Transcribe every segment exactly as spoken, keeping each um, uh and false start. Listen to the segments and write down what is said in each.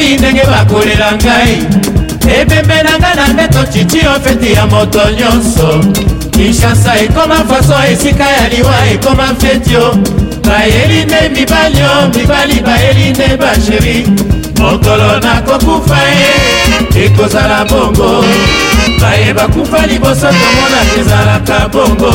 nayebi ndenge bakolela ngai ebembe na ngai na ndeto chichi ofeti ya moto nyonso Kinshasa ekoma faso esika ya liwa ekoma fetio bayeli nde mibali yo mibali bayeli nde basheri mokolo nakokufa ye ekozala bongo baye bakufa liboso tomona ezalaka bongo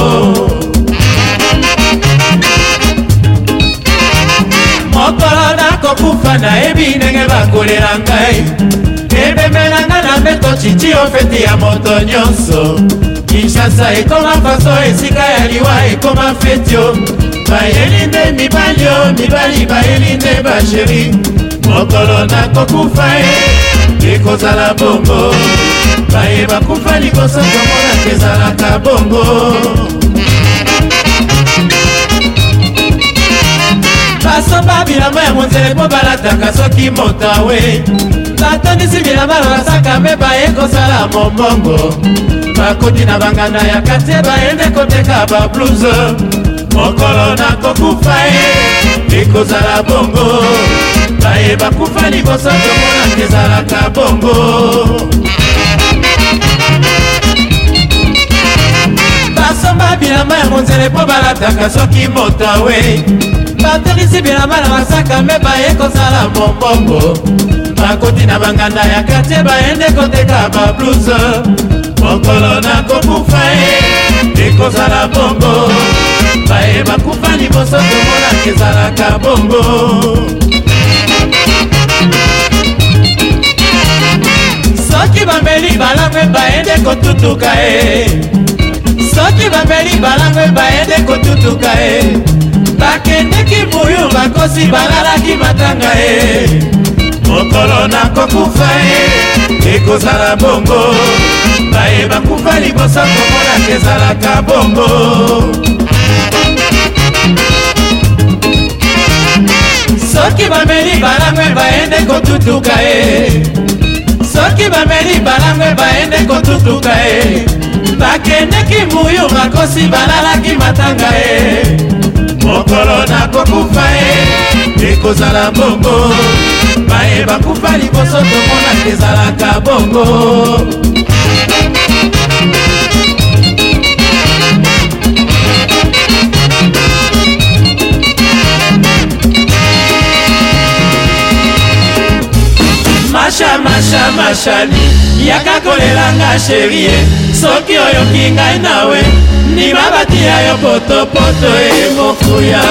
mokolo nakokufa nayebi ndenge bakolela ngai ebembe na ngai na mbeto chichi ofeti ya moto nyonso Kinshasa ekoma faso esika ya liwa ekoma fetio bayeli nde mibali yo mibali bayeli nde basheri mokolo nakokufa ye ekozala bongo baye bakufa liboso tomona ezalaka bongo basomba bilamba ya monzele mpo balataka soki motawe batondisi bilamba basaka mpe baye kozala mombongo bakoti na banganda ya katie bayende koteka babluze mokolo nakokufa ye ekozala bongo baye bakufa liboso tomona ezalaka bongo basomba bilamba ya monzele mpo balataka soki motawe batondisi bilamba na basaka mpe baye kozala mombongo bakoti na banganda ya katie bayende koteka babluze mokolo nakokufa ye ekozala bongo baye bakufa liboso tomona ezalaka bongo soki bameli balangwe bayende kotutuka ye soki bameli balangwe bayende kotutuka ye bakendeki buyu bakosi balalaki matanga ye mokolo nakokufa ye ekozala bongo baye bakufa liboso komona ezalaka bongo soki bameli balangwe bayende kotutuka ye soki bameli balangwe bayende kotutuka ye bakendeki muyu bakosi balalaki matanga ye mokolo nakokufa ye ekozala bongo baye bakufa liboso tomona ezalaka bongo Masha masha mashani yaka kolelanga sherie soki oyoki ngai nawe ni mabati ya yo poto poto e mokuya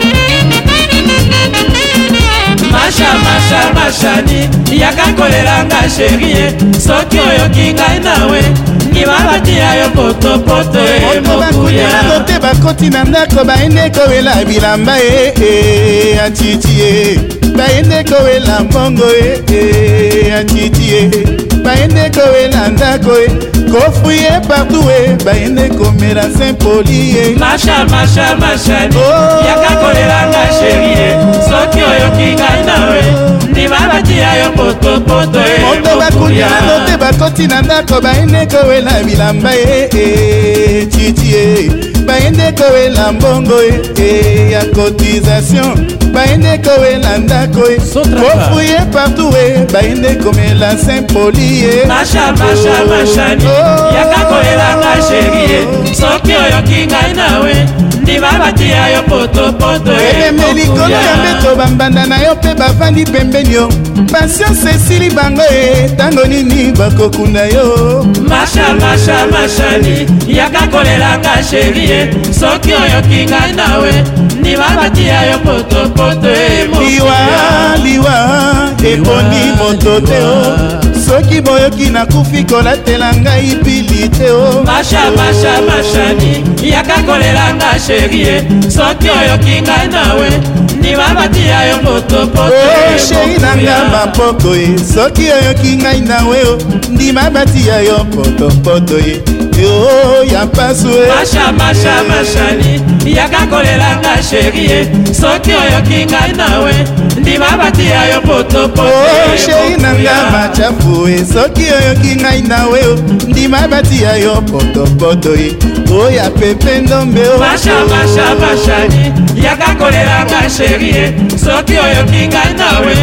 Masha masha mashani yaka kolelanga sherie soki oyoki ngai nawe ni mabati ya yo poto poto e mokuya Ote bakoti na ndako baende kowela bilamba e e atiti e baende kowela mbongo e e atiti e baende kowela ndako e kofuye partout e baende komela Saint-Poli e Masha masha mashani yaka kolelanga sherie soki oyoki ngai nawe ni mabati ya yo poto poto e moto bakuni na ote bakoti na ndako baende kowela bilamba e e titi e baende kowela mbongo e e ya cotisation baende kowela ndako e kofuye partout e baende komela Saint-Poli e Masha masha mashani yaka kolelanga sherie soki oyoki ngai nawe ni mabati ya yo poto poto e melikolo ya mbeto bambanda na yo mpe bafandi pembeni yo patience esili bango e tango nini bakokunda yo Masha masha mashani yaka kolelanga sherie soki oyoki ngai nawe ni mabati ya yo poto poto e liwa liwa eponi moto te o soki boyoki nakufi kolatela ngai pili te o Masha masha mashani yaka kolelanga sherie soki oyoki ngai nawe ni mabati ya yo poto poto e sheri nanga mapoko e soki oyoki ngai nawe o ndi mabati ya yo poto poto e o ya pasu e Masha masha mashani yaka kolelanga sherie soki oyoki ngai nawe ndi mabati ya yo poto poto o sheri nanga machafu e soki oyoki ngai nawe o ndi mabati ya yo poto poto e o ya pepe ndombe o Masha masha mashani yaka kolelanga sherie soki oyoki ngai nawe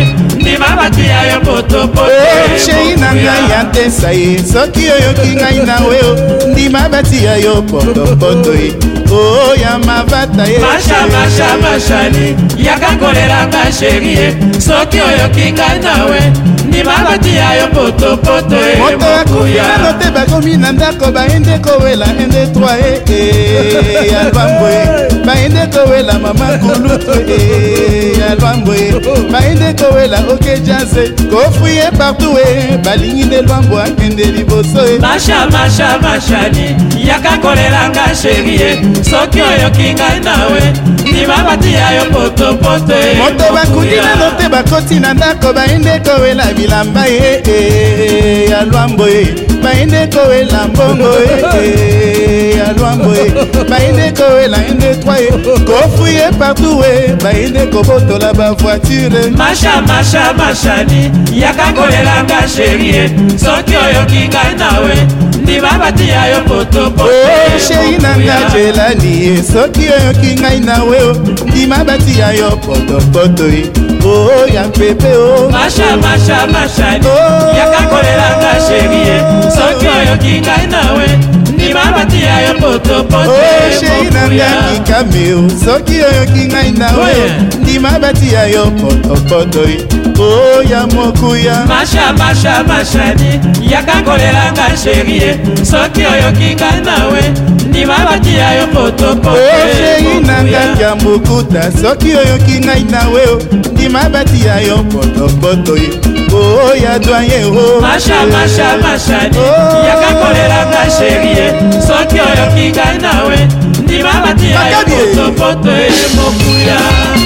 ndima batia yo potopoto shei na ngai ya ntesa ye soki oyoki ngai nawe ndima batia yo potopoto ye o ya mavata ye masha masha mashani yakakolelanga sherie soki oyoki ngai nawe ndima batia yo potopoto ye moto akufilano te bakomi na ndako baende kowela ende trois e ya lwambo ye baende kowela mama kulutu e ya lwambo ye baende kowela oke jaze kofuye partout e balingi nde lwambo akende liboso e masha masha mashani yakakolelanga sherie soki oyoki ngai nawe ndima batia yo potopoto e moto bakundi nano te bakoti na ndako baende kowela bilamba ye ya lwambo ye baende kowela mbongo ye ya lwambo ye baende kowela ende trois ye kofuye partout e baende kobotola bavoiture masha masha mashani yakakolelanga sherie soki oyoki ngai nawe ndima batia yo potopoto shei na nga jelani ye soki oyoki ngai nawe ndima batia yo potopoto ye o ya pepe o masha masha mashani yakakolelanga sherie soki oyoki ngai nawe ndima batia yo potopoto shei na nga kikame o soki oyoki ngai nawe ndima batia yo potopoto ye o ya mokuya masha masha mashani yakakolelanga sherie soki oyoki ngai nawe ndima batia yo potopoto shei na nga ya mokuta soki oyoki ngai nawe ndima batia yo potopoto ye o ya doye o masha masha mashani yakakolelanga sherie soki oyoki ngai nawe ndima batia yo potopoto ye mokuya